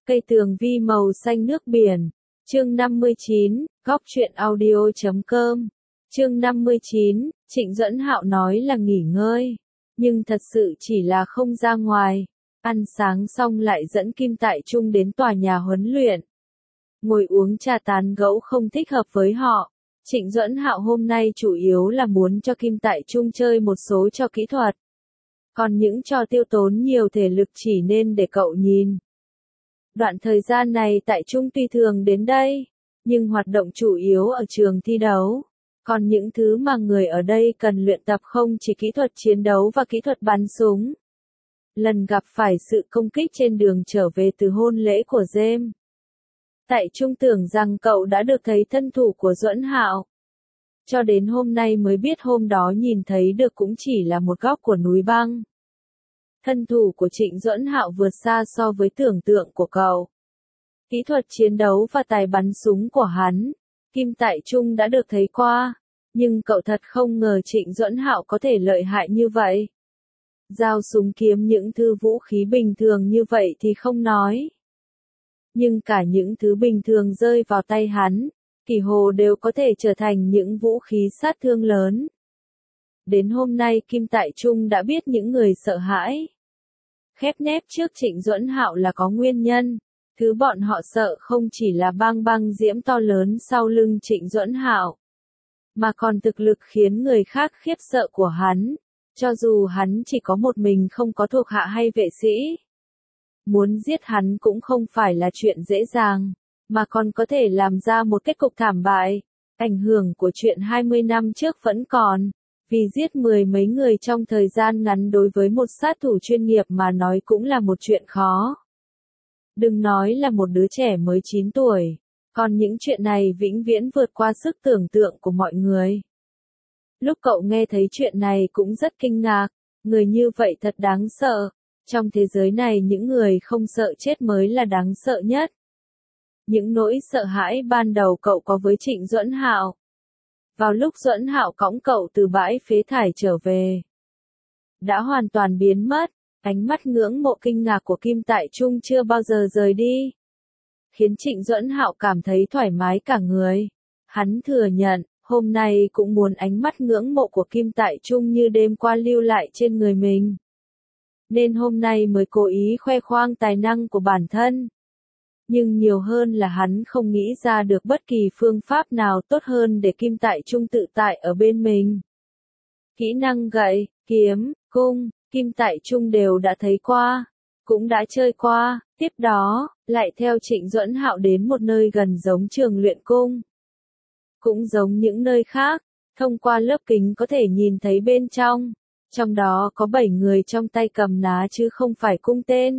Cây tường vi màu xanh nước biển. Chương 59, góc truyện audio.com. Chương 59, Trịnh Duẫn Hạo nói là nghỉ ngơi, nhưng thật sự chỉ là không ra ngoài. Ăn sáng xong lại dẫn Kim Tại Trung đến tòa nhà huấn luyện. Ngồi uống trà tán gẫu không thích hợp với họ. Trịnh Duẫn Hạo hôm nay chủ yếu là muốn cho Kim Tại Trung chơi một số trò kỹ thuật. Còn những trò tiêu tốn nhiều thể lực chỉ nên để cậu nhìn. Đoạn thời gian này Tại Trung tuy thường đến đây, nhưng hoạt động chủ yếu ở trường thi đấu. Còn những thứ mà người ở đây cần luyện tập không chỉ kỹ thuật chiến đấu và kỹ thuật bắn súng. Lần gặp phải sự công kích trên đường trở về từ hôn lễ của James, Tại Trung tưởng rằng cậu đã được thấy thân thủ của Duẫn Hạo. Cho đến hôm nay mới biết hôm đó nhìn thấy được cũng chỉ là một góc của núi băng. Thân thủ của Trịnh Duẫn Hạo vượt xa so với tưởng tượng của cậu. Kỹ thuật chiến đấu và tài bắn súng của hắn, Kim Tại Trung đã được thấy qua, nhưng cậu thật không ngờ Trịnh Duẫn Hạo có thể lợi hại như vậy. Dao súng kiếm những thứ vũ khí bình thường như vậy thì không nói. Nhưng cả những thứ bình thường rơi vào tay hắn, kỳ hồ đều có thể trở thành những vũ khí sát thương lớn. Đến hôm nay Kim Tại Trung đã biết những người sợ hãi khép nép trước Trịnh Duẫn Hạo là có nguyên nhân. Thứ bọn họ sợ không chỉ là băng băng diễm to lớn sau lưng Trịnh Duẫn Hạo, mà còn thực lực khiến người khác khiếp sợ của hắn, cho dù hắn chỉ có một mình không có thuộc hạ hay vệ sĩ. Muốn giết hắn cũng không phải là chuyện dễ dàng, mà còn có thể làm ra một kết cục thảm bại. Ảnh hưởng của chuyện 20 năm trước vẫn còn, vì giết mười mấy người trong thời gian ngắn đối với một sát thủ chuyên nghiệp mà nói cũng là một chuyện khó. Đừng nói là một đứa trẻ mới 9 tuổi, còn những chuyện này vĩnh viễn vượt qua sức tưởng tượng của mọi người. Lúc cậu nghe thấy chuyện này cũng rất kinh ngạc, người như vậy thật đáng sợ. Trong thế giới này những người không sợ chết mới là đáng sợ nhất. Những nỗi sợ hãi ban đầu cậu có với Trịnh Duẫn Hạo. Vào lúc Duẫn Hạo cõng cậu từ bãi phế thải trở về, đã hoàn toàn biến mất. Ánh mắt ngưỡng mộ kinh ngạc của Kim Tại Trung chưa bao giờ rời đi, khiến Trịnh Duẫn Hạo cảm thấy thoải mái cả người. Hắn thừa nhận, hôm nay cũng muốn ánh mắt ngưỡng mộ của Kim Tại Trung như đêm qua lưu lại trên người mình. Nên hôm nay mới cố ý khoe khoang tài năng của bản thân. Nhưng nhiều hơn là hắn không nghĩ ra được bất kỳ phương pháp nào tốt hơn để Kim Tại Trung tự tại ở bên mình. Kỹ năng gậy, kiếm, cung, Kim Tại Trung đều đã thấy qua, cũng đã chơi qua. Tiếp đó, lại theo Trịnh Duẫn Hạo đến một nơi gần giống trường luyện cung. Cũng giống những nơi khác, thông qua lớp kính có thể nhìn thấy bên trong. Trong đó có 7 người trong tay cầm ná chứ không phải cung tên.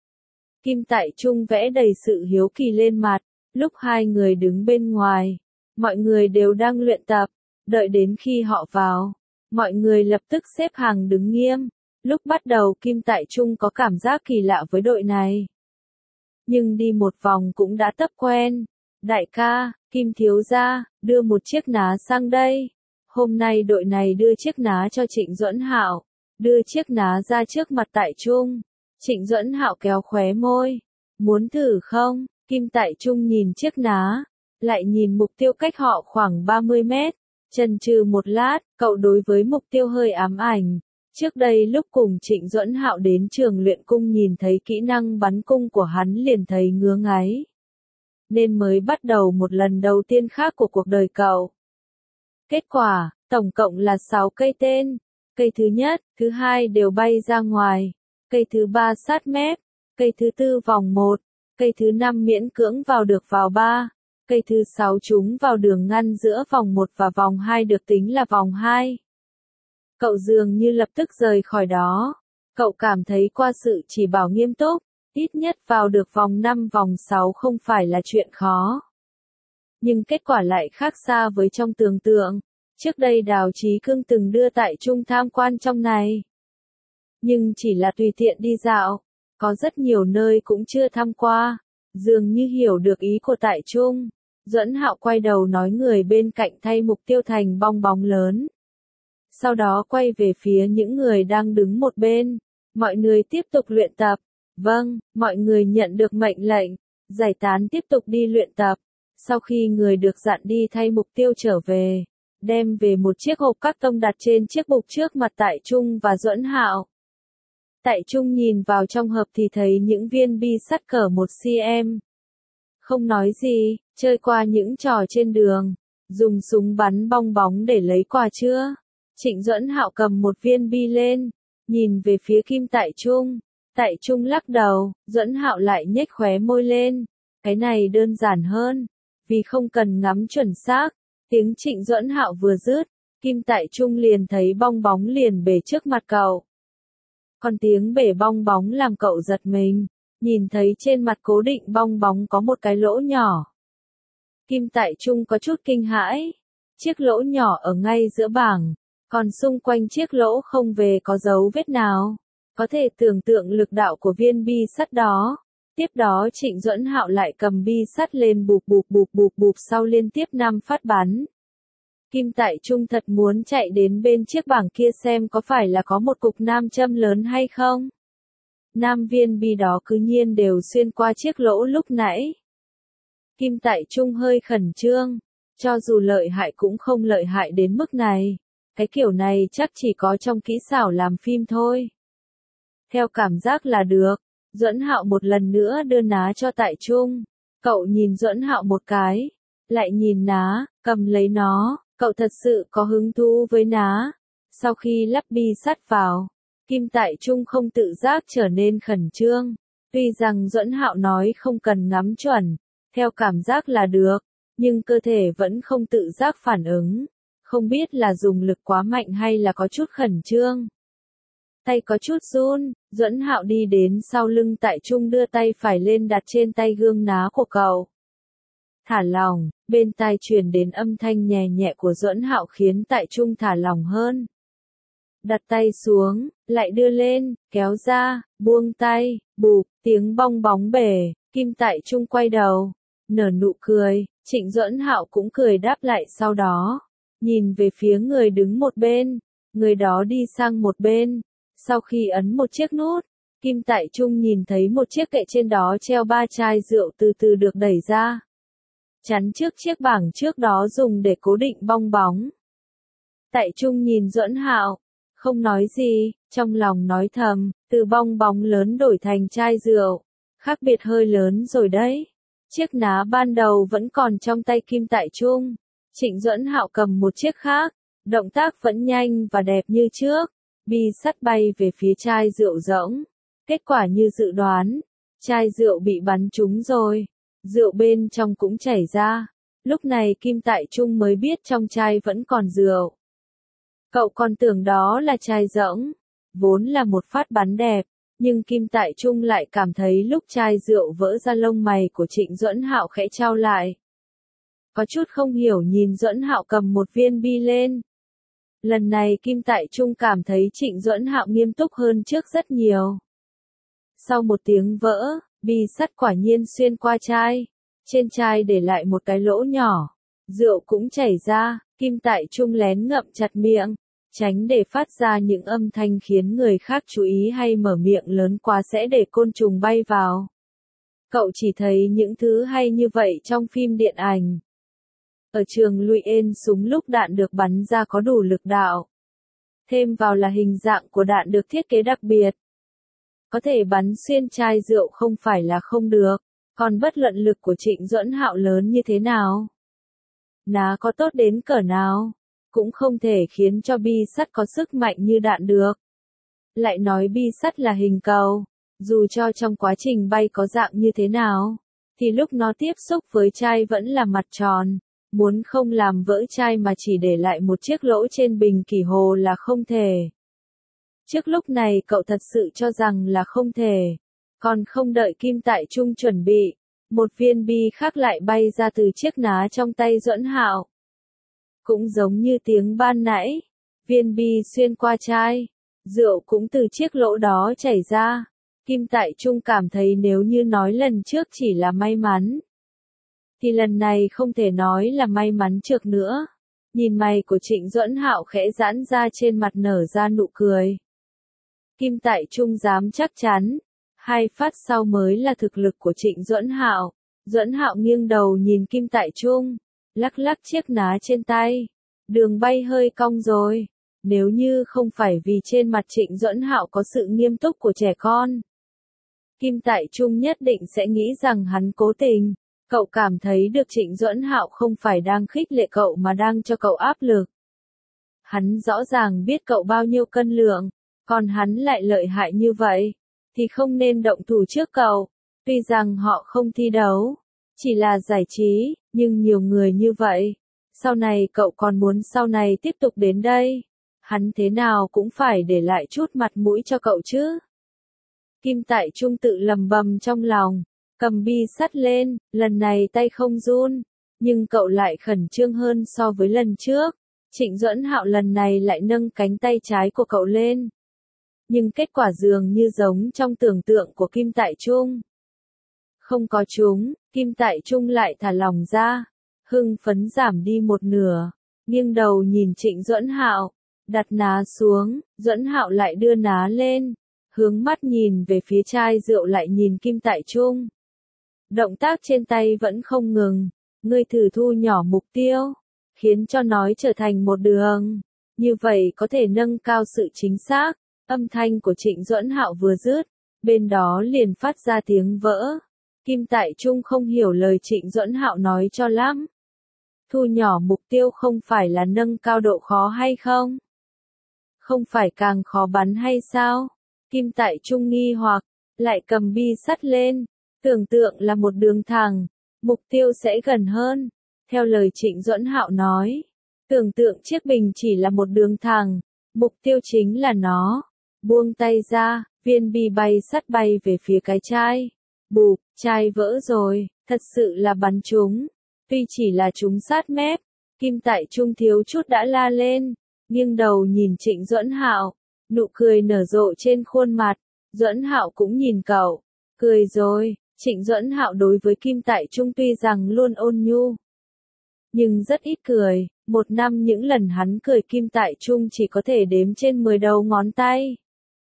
Kim Tại Trung vẽ đầy sự hiếu kỳ lên mặt, lúc hai người đứng bên ngoài. Mọi người đều đang luyện tập, đợi đến khi họ vào. Mọi người lập tức xếp hàng đứng nghiêm. Lúc bắt đầu Kim Tại Trung có cảm giác kỳ lạ với đội này. Nhưng đi một vòng cũng đã tập quen. Đại ca, Kim thiếu gia, đưa một chiếc ná sang đây. Hôm nay đội này đưa chiếc ná cho Trịnh Duẫn Hạo, đưa chiếc ná ra trước mặt Tại Trung. Trịnh Duẫn Hạo kéo khóe môi. Muốn thử không? Kim Tại Trung nhìn chiếc ná, lại nhìn mục tiêu cách họ khoảng 30 mét. Chần chừ một lát, cậu đối với mục tiêu hơi ám ảnh. Trước đây lúc cùng Trịnh Duẫn Hạo đến trường luyện cung nhìn thấy kỹ năng bắn cung của hắn liền thấy ngứa ngáy. Nên mới bắt đầu một lần đầu tiên khác của cuộc đời cậu. Kết quả, tổng cộng là 6 cây tên. Cây thứ nhất, thứ hai đều bay ra ngoài. Cây thứ ba sát mép. Cây thứ tư vòng 1. Cây thứ 5 miễn cưỡng vào được vào 3. Cây thứ 6 trúng vào đường ngăn giữa vòng 1 và vòng 2 được tính là vòng 2. Cậu dường như lập tức rời khỏi đó. Cậu cảm thấy qua sự chỉ bảo nghiêm túc, ít nhất vào được vòng 5 vòng 6 không phải là chuyện khó. Nhưng kết quả lại khác xa với trong tưởng tượng. Trước đây Đào Chí Cương từng đưa Tại Trung tham quan trong này. Nhưng chỉ là tùy tiện đi dạo, có rất nhiều nơi cũng chưa tham qua. Dường như hiểu được ý của Tại Trung, Duẫn Hạo quay đầu nói người bên cạnh thay mục tiêu thành bong bóng lớn. Sau đó quay về phía những người đang đứng một bên. Mọi người tiếp tục luyện tập. Vâng, mọi người nhận được mệnh lệnh, giải tán tiếp tục đi luyện tập. Sau khi người được dặn đi thay mục tiêu trở về, đem về một chiếc hộp các tông đặt trên chiếc bục trước mặt Tại Trung và Duẫn Hạo. Tại Trung nhìn vào trong hộp thì thấy những viên bi sắt cỡ 1 cm. Không nói gì, chơi qua những trò trên đường, dùng súng bắn bong bóng để lấy quà chưa? Trịnh Duẫn Hạo cầm một viên bi lên, nhìn về phía Kim Tại Trung. Tại Trung lắc đầu, Duẫn Hạo lại nhếch khóe môi lên. Cái này đơn giản hơn, vì không cần ngắm chuẩn xác. Tiếng Trịnh Duẫn Hạo vừa dứt, Kim Tại Trung liền thấy bong bóng liền bể trước mặt cậu. Còn tiếng bể bong bóng làm cậu giật mình, nhìn thấy trên mặt cố định bong bóng có một cái lỗ nhỏ. Kim Tại Trung có chút kinh hãi, chiếc lỗ nhỏ ở ngay giữa bảng, còn xung quanh chiếc lỗ không về có dấu vết nào. Có thể tưởng tượng lực đạo của viên bi sắt đó. Tiếp đó Trịnh Duẫn Hạo lại cầm bi sắt lên bụp bụp bụp bụp bụp sau liên tiếp 5 phát bắn. Kim Tại Trung thật muốn chạy đến bên chiếc bảng kia xem có phải là có một cục nam châm lớn hay không. 5 viên bi đó cứ nhiên đều xuyên qua chiếc lỗ lúc nãy. Kim Tại Trung hơi khẩn trương, cho dù lợi hại cũng không lợi hại đến mức này. Cái kiểu này chắc chỉ có trong kỹ xảo làm phim thôi. Theo cảm giác là được, Duẫn Hạo một lần nữa đưa ná cho Tại Trung. Cậu nhìn Duẫn Hạo một cái, lại nhìn ná, cầm lấy nó, cậu thật sự có hứng thú với ná. Sau khi lắp bi sắt vào, Kim Tại Trung không tự giác trở nên khẩn trương. Tuy rằng Duẫn Hạo nói không cần ngắm chuẩn, theo cảm giác là được, nhưng cơ thể vẫn không tự giác phản ứng. Không biết là dùng lực quá mạnh hay là có chút khẩn trương. Tay có chút run, Duẫn Hạo đi đến sau lưng Tại Trung đưa tay phải lên đặt trên tay gương ná của cậu. Thả lỏng, bên tai truyền đến âm thanh nhẹ nhẹ của Duẫn Hạo khiến Tại Trung thả lỏng hơn. Đặt tay xuống, lại đưa lên, kéo ra, buông tay, bụp, tiếng bong bóng bể, Kim Tại Trung quay đầu, nở nụ cười, Trịnh Duẫn Hạo cũng cười đáp lại sau đó, nhìn về phía người đứng một bên, người đó đi sang một bên. Sau khi ấn một chiếc nút, Kim Tại Trung nhìn thấy một chiếc kệ trên đó treo 3 chai rượu từ từ được đẩy ra. Chắn trước chiếc bảng trước đó dùng để cố định bong bóng. Tại Trung nhìn Duẫn Hạo, không nói gì, trong lòng nói thầm, từ bong bóng lớn đổi thành chai rượu. Khác biệt hơi lớn rồi đấy. Chiếc ná ban đầu vẫn còn trong tay Kim Tại Trung. Trịnh Duẫn Hạo cầm một chiếc khác, động tác vẫn nhanh và đẹp như trước. Bi sắt bay về phía chai rượu rỗng. Kết quả như dự đoán, chai rượu bị bắn trúng rồi. Rượu bên trong cũng chảy ra. Lúc này Kim Tại Trung mới biết trong chai vẫn còn rượu. Cậu còn tưởng đó là chai rỗng. Vốn là một phát bắn đẹp, nhưng Kim Tại Trung lại cảm thấy lúc chai rượu vỡ ra lông mày của Trịnh Duẫn Hạo khẽ chau lại. Có chút không hiểu nhìn Duẫn Hạo cầm một viên bi lên. Lần này Kim Tại Trung cảm thấy Trịnh Duẫn Hạo nghiêm túc hơn trước rất nhiều. Sau một tiếng vỡ, bi sắt quả nhiên xuyên qua chai. Trên chai để lại một cái lỗ nhỏ. Rượu cũng chảy ra, Kim Tại Trung lén ngậm chặt miệng, tránh để phát ra những âm thanh khiến người khác chú ý hay mở miệng lớn quá sẽ để côn trùng bay vào. Cậu chỉ thấy những thứ hay như vậy trong phim điện ảnh. Ở trường Luyện súng lúc đạn được bắn ra có đủ lực đạo. Thêm vào là hình dạng của đạn được thiết kế đặc biệt. Có thể bắn xuyên chai rượu không phải là không được, còn bất luận lực của Trịnh Duẫn Hạo lớn như thế nào. Ná có tốt đến cỡ nào, cũng không thể khiến cho bi sắt có sức mạnh như đạn được. Lại nói bi sắt là hình cầu, dù cho trong quá trình bay có dạng như thế nào, thì lúc nó tiếp xúc với chai vẫn là mặt tròn. Muốn không làm vỡ chai mà chỉ để lại một chiếc lỗ trên bình kỷ hồ là không thể. Trước lúc này cậu thật sự cho rằng là không thể. Còn không đợi Kim Tại Trung chuẩn bị, một viên bi khác lại bay ra từ chiếc ná trong tay Duẫn Hạo. Cũng giống như tiếng ban nãy, viên bi xuyên qua chai, rượu cũng từ chiếc lỗ đó chảy ra. Kim Tại Trung cảm thấy nếu như nói lần trước chỉ là may mắn, thì lần này không thể nói là may mắn trước nữa. Nhìn mày của Trịnh Duẫn Hạo khẽ giãn ra trên mặt nở ra nụ cười. Kim Tại Trung dám chắc chắn, Hai phát sau mới là thực lực của Trịnh Duẫn Hạo. Duẫn Hạo nghiêng đầu nhìn Kim Tại Trung, lắc lắc chiếc ná trên tay. Đường bay hơi cong rồi. Nếu như không phải vì trên mặt Trịnh Duẫn Hạo có sự nghiêm túc của trẻ con, Kim Tại Trung nhất định sẽ nghĩ rằng hắn cố tình. Cậu cảm thấy được Trịnh Duẫn Hạo không phải đang khích lệ cậu mà đang cho cậu áp lực. Hắn rõ ràng biết cậu bao nhiêu cân lượng, còn hắn lại lợi hại như vậy, thì không nên động thủ trước cậu. Tuy rằng họ không thi đấu, chỉ là giải trí, nhưng nhiều người như vậy. Sau này cậu còn muốn sau này tiếp tục đến đây. Hắn thế nào cũng phải để lại chút mặt mũi cho cậu chứ. Kim Tại Trung tự lầm bầm trong lòng, cầm bi sắt lên, lần này tay không run, nhưng cậu lại khẩn trương hơn so với lần trước. Trịnh Duẫn Hạo lần này lại nâng cánh tay trái của cậu lên. Nhưng kết quả dường như giống trong tưởng tượng của Kim Tại Trung. Không có chúng, Kim Tại Trung lại thả lỏng ra, hưng phấn giảm đi một nửa, nghiêng đầu nhìn Trịnh Duẫn Hạo, đặt ná xuống, Duẫn Hạo lại đưa ná lên, hướng mắt nhìn về phía chai rượu lại nhìn Kim Tại Trung. Động tác trên tay vẫn không ngừng, ngươi thử thu nhỏ mục tiêu, khiến cho nói trở thành một đường, như vậy có thể nâng cao sự chính xác. Âm thanh của Trịnh Duẫn Hạo vừa dứt, bên đó liền phát ra tiếng vỡ. Kim Tại Trung không hiểu lời Trịnh Duẫn Hạo nói cho lắm. Thu nhỏ mục tiêu không phải là nâng cao độ khó hay không? Không phải càng khó bắn hay sao? Kim Tại Trung nghi hoặc, lại cầm bi sắt lên, tưởng tượng là một đường thẳng, mục tiêu sẽ gần hơn. Theo lời Trịnh Duẫn Hạo nói, tưởng tượng chiếc bình chỉ là một đường thẳng, mục tiêu chính là nó. Buông tay ra, viên bi bay sắt bay về phía cái chai. Bụp, chai vỡ rồi, thật sự là bắn trúng. Tuy chỉ là trúng sát mép, Kim Tại Trung thiếu chút đã la lên, nghiêng đầu nhìn Trịnh Duẫn Hạo, nụ cười nở rộ trên khuôn mặt. Duẫn Hạo cũng nhìn cậu, cười rồi. Trịnh Duẫn Hạo đối với Kim Tại Trung tuy rằng luôn ôn nhu, nhưng rất ít cười. Một năm những lần hắn cười Kim Tại Trung chỉ có thể đếm trên 10 đầu ngón tay.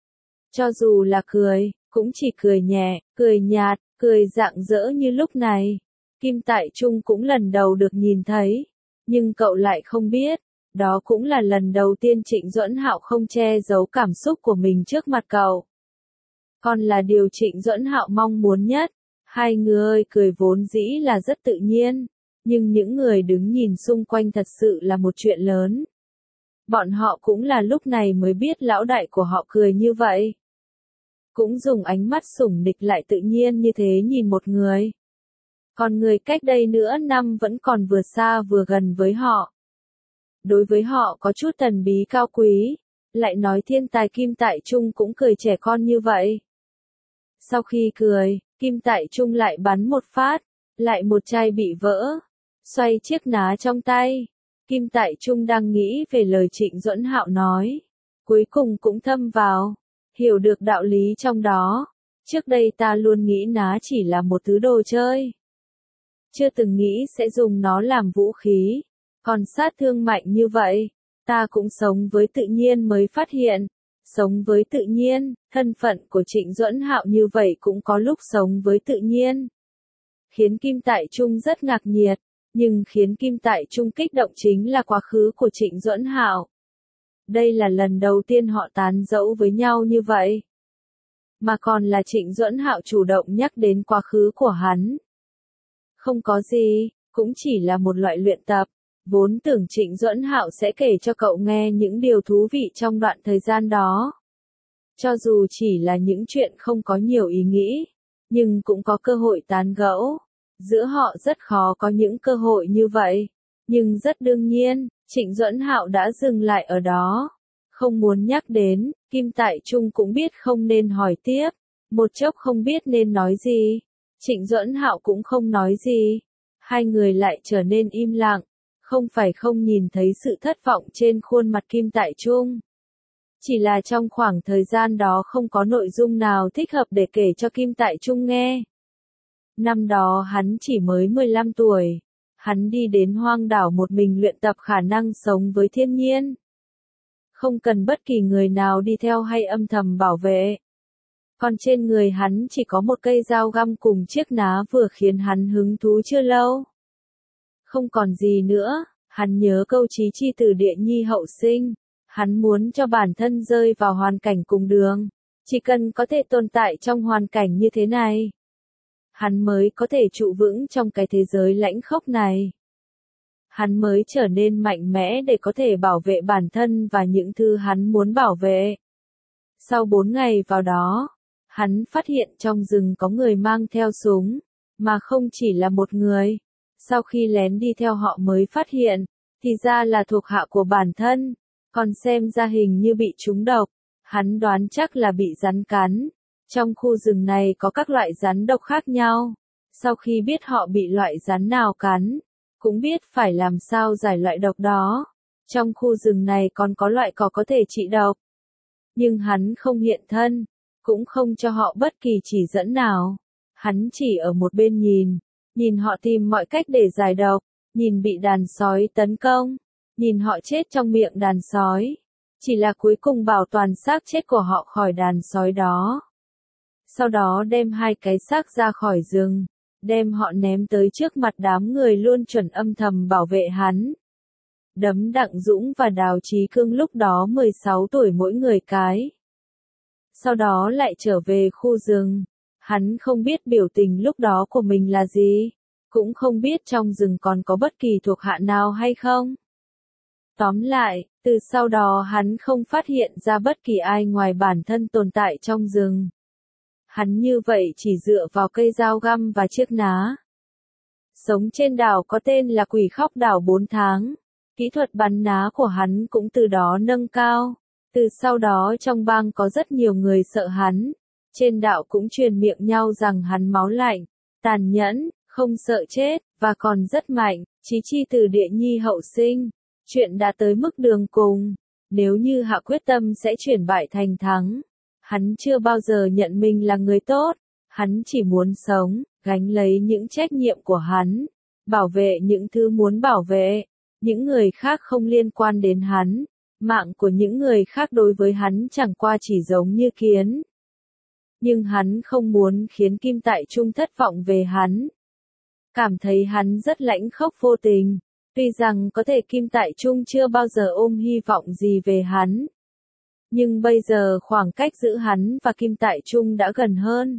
Cho dù là cười, cũng chỉ cười nhẹ, cười nhạt, cười rạng rỡ như lúc này. Kim Tại Trung cũng lần đầu được nhìn thấy, nhưng cậu lại không biết, đó cũng là lần đầu tiên Trịnh Duẫn Hạo không che giấu cảm xúc của mình trước mặt cậu. Còn là điều Trịnh Duẫn Hạo mong muốn nhất. Hai người cười vốn dĩ là rất tự nhiên, nhưng những người đứng nhìn xung quanh thật sự là một chuyện lớn. Bọn họ cũng là lúc này mới biết lão đại của họ cười như vậy. Cũng dùng ánh mắt sủng nịch lại tự nhiên như thế nhìn một người. Còn người cách đây nửa năm vẫn còn vừa xa vừa gần với họ. Đối với họ có chút thần bí cao quý, lại nói thiên tài Kim Tại Trung cũng cười trẻ con như vậy. Sau khi cười, Kim Tại Trung lại bắn một phát, lại một chai bị vỡ, xoay chiếc ná trong tay. Kim Tại Trung đang nghĩ về lời Trịnh Duẫn Hạo nói, cuối cùng cũng thâm vào, hiểu được đạo lý trong đó. Trước đây ta luôn nghĩ ná chỉ là một thứ đồ chơi, chưa từng nghĩ sẽ dùng nó làm vũ khí, còn sát thương mạnh như vậy. Ta cũng sống với tự nhiên mới phát hiện, sống với tự nhiên, thân phận của Trịnh Duẫn Hạo như vậy cũng có lúc sống với tự nhiên. Khiến Kim Tại Trung rất ngạc nhiên, nhưng khiến Kim Tại Trung kích động chính là quá khứ của Trịnh Duẫn Hạo. Đây là lần đầu tiên họ tán dẫu với nhau như vậy. Mà còn là Trịnh Duẫn Hạo chủ động nhắc đến quá khứ của hắn. Không có gì, cũng chỉ là một loại luyện tập. Vốn tưởng Trịnh Duẫn Hạo sẽ kể cho cậu nghe những điều thú vị trong đoạn thời gian đó. Cho dù chỉ là những chuyện không có nhiều ý nghĩ, nhưng cũng có cơ hội tán gẫu. Giữa họ rất khó có những cơ hội như vậy. Nhưng rất đương nhiên, Trịnh Duẫn Hạo đã dừng lại ở đó. Không muốn nhắc đến, Kim Tại Trung cũng biết không nên hỏi tiếp. Một chốc không biết nên nói gì. Trịnh Duẫn Hạo cũng không nói gì. Hai người lại trở nên im lặng. Không phải không nhìn thấy sự thất vọng trên khuôn mặt Kim Tại Trung. Chỉ là trong khoảng thời gian đó không có nội dung nào thích hợp để kể cho Kim Tại Trung nghe. Năm đó hắn chỉ mới 15 tuổi. Hắn đi đến hoang đảo một mình luyện tập khả năng sống với thiên nhiên. Không cần bất kỳ người nào đi theo hay âm thầm bảo vệ. Còn trên người hắn chỉ có một cây dao găm cùng chiếc ná vừa khiến hắn hứng thú chưa lâu. Không còn gì nữa, hắn nhớ câu chí chi từ địa nhi hậu sinh. Hắn muốn cho bản thân rơi vào hoàn cảnh cùng đường. Chỉ cần có thể tồn tại trong hoàn cảnh như thế này, hắn mới có thể trụ vững trong cái thế giới lãnh khốc này. Hắn mới trở nên mạnh mẽ để có thể bảo vệ bản thân và những thứ hắn muốn bảo vệ. Sau 4 ngày vào đó, hắn phát hiện trong rừng có người mang theo súng, mà không chỉ là một người. Sau khi lén đi theo họ mới phát hiện, thì ra là thuộc hạ của bản thân, còn xem ra hình như bị trúng độc. Hắn đoán chắc là bị rắn cắn. Trong khu rừng này có các loại rắn độc khác nhau. Sau khi biết họ bị loại rắn nào cắn, cũng biết phải làm sao giải loại độc đó. Trong khu rừng này còn có loại cỏ có thể trị độc. Nhưng hắn không hiện thân, cũng không cho họ bất kỳ chỉ dẫn nào. Hắn chỉ ở một bên nhìn họ tìm mọi cách để giải độc, nhìn bị đàn sói tấn công, nhìn họ chết trong miệng đàn sói. Chỉ là cuối cùng bảo toàn xác chết của họ khỏi đàn sói đó. Sau đó đem 2 cái xác ra khỏi rừng, đem họ ném tới trước mặt đám người luôn chuẩn âm thầm bảo vệ hắn. Đấm Đặng Dũng và Đào Chí Cương lúc đó 16 tuổi mỗi người cái. Sau đó lại trở về khu rừng. Hắn không biết biểu tình lúc đó của mình là gì, cũng không biết trong rừng còn có bất kỳ thuộc hạ nào hay không. Tóm lại, từ sau đó hắn không phát hiện ra bất kỳ ai ngoài bản thân tồn tại trong rừng. Hắn như vậy chỉ dựa vào cây dao găm và chiếc ná. Sống trên đảo có tên là Quỷ Khóc Đảo 4 tháng. Kỹ thuật bắn ná của hắn cũng từ đó nâng cao. Từ sau đó trong bang có rất nhiều người sợ hắn. Trên đảo cũng truyền miệng nhau rằng hắn máu lạnh, tàn nhẫn, không sợ chết, và còn rất mạnh. Chí chi từ địa nhi hậu sinh. Chuyện đã tới mức đường cùng. Nếu như hạ quyết tâm sẽ chuyển bại thành thắng. Hắn chưa bao giờ nhận mình là người tốt. Hắn chỉ muốn sống, gánh lấy những trách nhiệm của hắn. Bảo vệ những thứ muốn bảo vệ. Những người khác không liên quan đến hắn. Mạng của những người khác đối với hắn chẳng qua chỉ giống như kiến. Nhưng hắn không muốn khiến Kim Tại Trung thất vọng về hắn. Cảm thấy hắn rất lãnh khốc vô tình. Tuy rằng có thể Kim Tại Trung chưa bao giờ ôm hy vọng gì về hắn. Nhưng bây giờ khoảng cách giữa hắn và Kim Tại Trung đã gần hơn.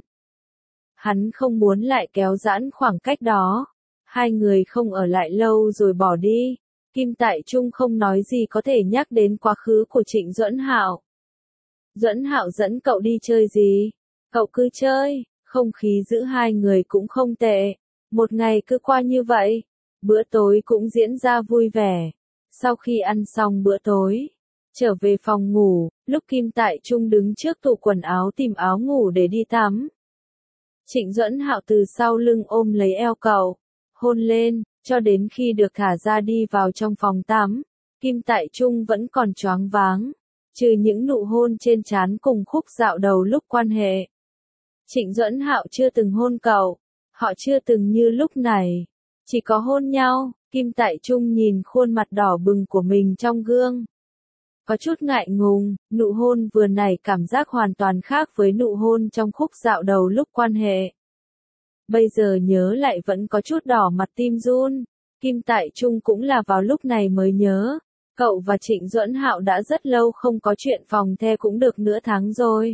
Hắn không muốn lại kéo giãn khoảng cách đó. 2 người không ở lại lâu rồi bỏ đi. Kim Tại Trung không nói gì có thể nhắc đến quá khứ của Trịnh Duẫn Hạo. Duẫn Hạo dẫn cậu đi chơi gì? Cậu cứ chơi, không khí giữa 2 người cũng không tệ. Một ngày cứ qua như vậy. Bữa tối cũng diễn ra vui vẻ. Sau khi ăn xong bữa tối, trở về phòng ngủ, lúc Kim Tại Trung đứng trước tủ quần áo tìm áo ngủ để đi tắm. Trịnh Duẫn Hạo từ sau lưng ôm lấy eo cậu, hôn lên, cho đến khi được thả ra đi vào trong phòng tắm. Kim Tại Trung vẫn còn choáng váng, trừ những nụ hôn trên trán cùng khúc dạo đầu lúc quan hệ. Trịnh Duẫn Hạo chưa từng hôn cậu, họ chưa từng như lúc này. Chỉ có hôn nhau. Kim Tại Trung nhìn khuôn mặt đỏ bừng của mình trong gương. Có chút ngại ngùng, nụ hôn vừa nãy cảm giác hoàn toàn khác với nụ hôn trong khúc dạo đầu lúc quan hệ. Bây giờ nhớ lại vẫn có chút đỏ mặt tim run. Kim Tại Trung cũng là vào lúc này mới nhớ. Cậu và Trịnh Duẫn Hạo đã rất lâu không có chuyện phòng the cũng được nửa tháng rồi.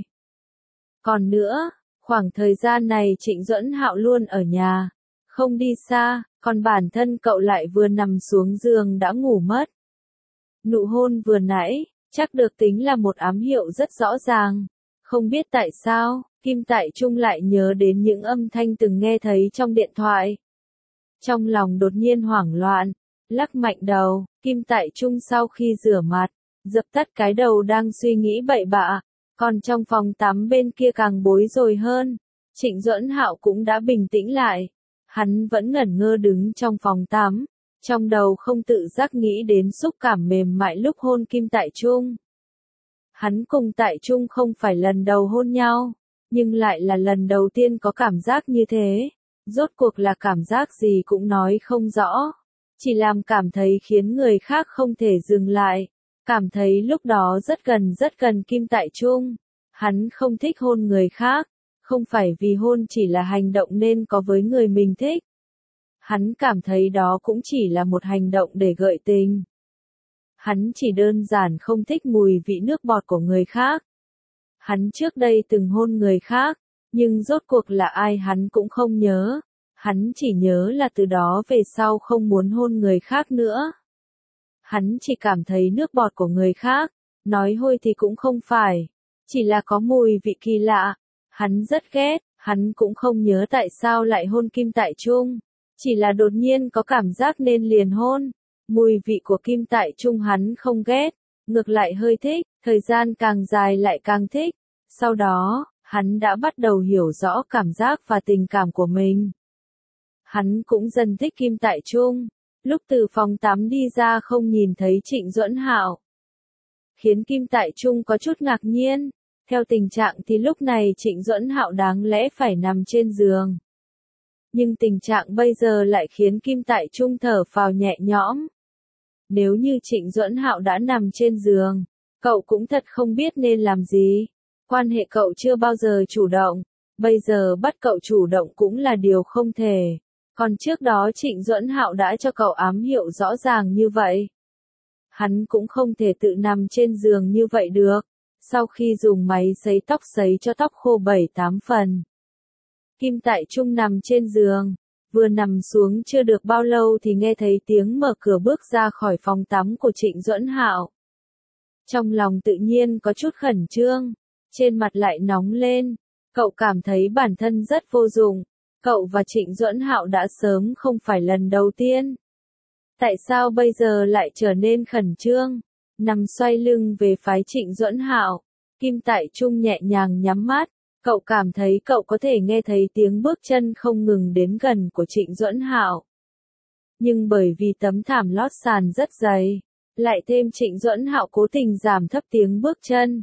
Còn nữa, khoảng thời gian này Trịnh Duẫn Hạo luôn ở nhà, không đi xa, còn bản thân cậu lại vừa nằm xuống giường đã ngủ mất. Nụ hôn vừa nãy, chắc được tính là một ám hiệu rất rõ ràng. Không biết tại sao, Kim Tại Trung lại nhớ đến những âm thanh từng nghe thấy trong điện thoại. Trong lòng đột nhiên hoảng loạn, lắc mạnh đầu. Kim Tại Trung sau khi rửa mặt, dập tắt cái đầu đang suy nghĩ bậy bạ. Còn trong phòng tắm bên kia càng bối rối hơn. Trịnh Duẫn Hạo cũng đã bình tĩnh lại. Hắn vẫn ngẩn ngơ đứng trong phòng tắm. Trong đầu không tự giác nghĩ đến xúc cảm mềm mại lúc hôn Kim Tại Trung. Hắn cùng Tại Trung không phải lần đầu hôn nhau, nhưng lại là lần đầu tiên có cảm giác như thế. Rốt cuộc là cảm giác gì cũng nói không rõ. Chỉ làm cảm thấy khiến người khác không thể dừng lại. Cảm thấy lúc đó rất gần Kim Tại Trung. Hắn không thích hôn người khác, không phải vì hôn chỉ là hành động nên có với người mình thích. Hắn cảm thấy đó cũng chỉ là một hành động để gợi tình. Hắn chỉ đơn giản không thích mùi vị nước bọt của người khác. Hắn trước đây từng hôn người khác, nhưng rốt cuộc là ai hắn cũng không nhớ. Hắn chỉ nhớ là từ đó về sau không muốn hôn người khác nữa. Hắn chỉ cảm thấy nước bọt của người khác, nói hôi thì cũng không phải, chỉ là có mùi vị kỳ lạ. Hắn rất ghét, hắn cũng không nhớ tại sao lại hôn Kim Tại Trung. Chỉ là đột nhiên có cảm giác nên liền hôn. Mùi vị của Kim Tại Trung hắn không ghét, ngược lại hơi thích, thời gian càng dài lại càng thích. Sau đó, hắn đã bắt đầu hiểu rõ cảm giác và tình cảm của mình. Hắn cũng dần thích Kim Tại Trung. Lúc từ phòng tắm đi ra không nhìn thấy Trịnh Duẫn Hạo, khiến Kim Tại Trung có chút ngạc nhiên. Theo tình trạng thì lúc này Trịnh Duẫn Hạo đáng lẽ phải nằm trên giường. Nhưng tình trạng bây giờ lại khiến Kim Tại Trung thở phào nhẹ nhõm. Nếu như Trịnh Duẫn Hạo đã nằm trên giường, cậu cũng thật không biết nên làm gì. Quan hệ cậu chưa bao giờ chủ động, bây giờ bắt cậu chủ động cũng là điều không thể. Còn trước đó Trịnh Duẫn Hạo đã cho cậu ám hiệu rõ ràng như vậy. Hắn cũng không thể tự nằm trên giường như vậy được. Sau khi dùng máy sấy cho tóc khô 7-8 phần, Kim Tại Trung nằm trên giường, vừa nằm xuống chưa được bao lâu thì nghe thấy tiếng mở cửa bước ra khỏi phòng tắm của Trịnh Duẫn Hạo. Trong lòng tự nhiên có chút khẩn trương, trên mặt lại nóng lên, cậu cảm thấy bản thân rất vô dụng. Cậu và Trịnh Duẫn Hạo đã sớm không phải lần đầu tiên. Tại sao bây giờ lại trở nên khẩn trương? Nằm xoay lưng về phái Trịnh Duẫn Hạo, Kim Tại Trung nhẹ nhàng nhắm mắt, cậu cảm thấy cậu có thể nghe thấy tiếng bước chân không ngừng đến gần của Trịnh Duẫn Hạo. Nhưng bởi vì tấm thảm lót sàn rất dày, lại thêm Trịnh Duẫn Hạo cố tình giảm thấp tiếng bước chân,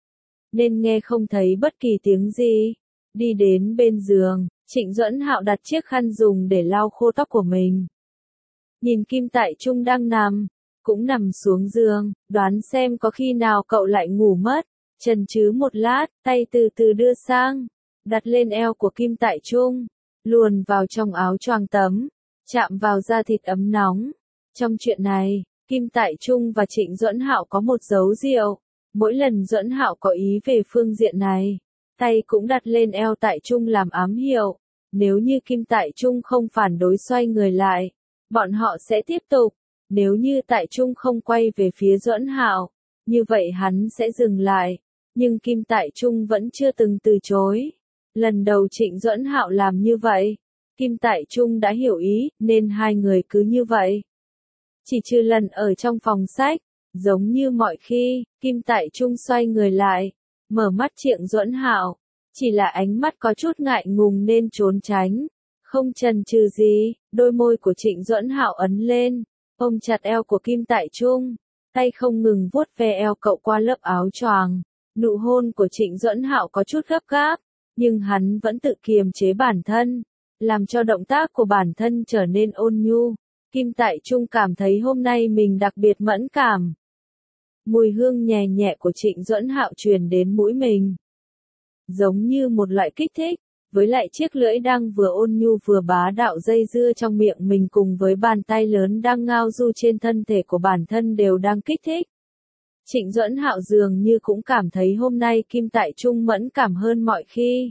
nên nghe không thấy bất kỳ tiếng gì. Đi đến bên giường, Trịnh Duẫn Hạo đặt chiếc khăn dùng để lau khô tóc của mình. Nhìn Kim Tại Trung đang nằm, cũng nằm xuống giường, đoán xem có khi nào cậu lại ngủ mất. Chần chừ một lát, tay từ từ đưa sang, đặt lên eo của Kim Tại Trung, luồn vào trong áo choàng tắm, chạm vào da thịt ấm nóng. Trong chuyện này, Kim Tại Trung và Trịnh Duẫn Hạo có một dấu diệu. Mỗi lần Duẫn Hạo có ý về phương diện này, tay cũng đặt lên eo Tại Trung làm ám hiệu. Nếu như Kim Tại Trung không phản đối xoay người lại, bọn họ sẽ tiếp tục. Nếu như Tại Trung không quay về phía Duẫn Hạo, như vậy hắn sẽ dừng lại. Nhưng Kim Tại Trung vẫn chưa từng từ chối. Lần đầu Trịnh Duẫn Hạo làm như vậy, Kim Tại Trung đã hiểu ý, nên hai người cứ như vậy. Chỉ trừ lần ở trong phòng sách, giống như mọi khi, Kim Tại Trung xoay người lại, mở mắt Trịnh Duẫn Hạo, chỉ là ánh mắt có chút ngại ngùng nên trốn tránh. Không chần chừ gì, đôi môi của Trịnh Duẫn Hạo ấn lên, ôm chặt eo của Kim Tại Trung, tay không ngừng vuốt ve eo cậu qua lớp áo choàng. Nụ hôn của Trịnh Duẫn Hạo có chút gấp gáp, nhưng hắn vẫn tự kiềm chế bản thân, làm cho động tác của bản thân trở nên ôn nhu. Kim Tại Trung cảm thấy hôm nay mình đặc biệt mẫn cảm. Mùi hương nhẹ nhẹ của Trịnh Duẫn Hạo truyền đến mũi mình, giống như một loại kích thích, với lại chiếc lưỡi đang vừa ôn nhu vừa bá đạo dây dưa trong miệng mình cùng với bàn tay lớn đang ngao du trên thân thể của bản thân đều đang kích thích. Trịnh Duẫn Hạo dường như cũng cảm thấy hôm nay Kim Tại Trung mẫn cảm hơn mọi khi.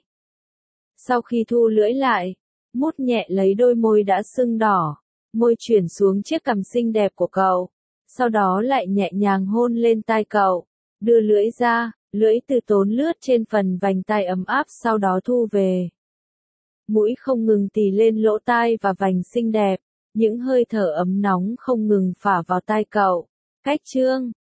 Sau khi thu lưỡi lại, mút nhẹ lấy đôi môi đã sưng đỏ, môi chuyển xuống chiếc cằm xinh đẹp của cậu, sau đó lại nhẹ nhàng hôn lên tai cậu, đưa lưỡi ra, lưỡi từ tốn lướt trên phần vành tai ấm áp sau đó thu về. Mũi không ngừng tì lên lỗ tai và vành xinh đẹp, những hơi thở ấm nóng không ngừng phả vào tai cậu. Cách chương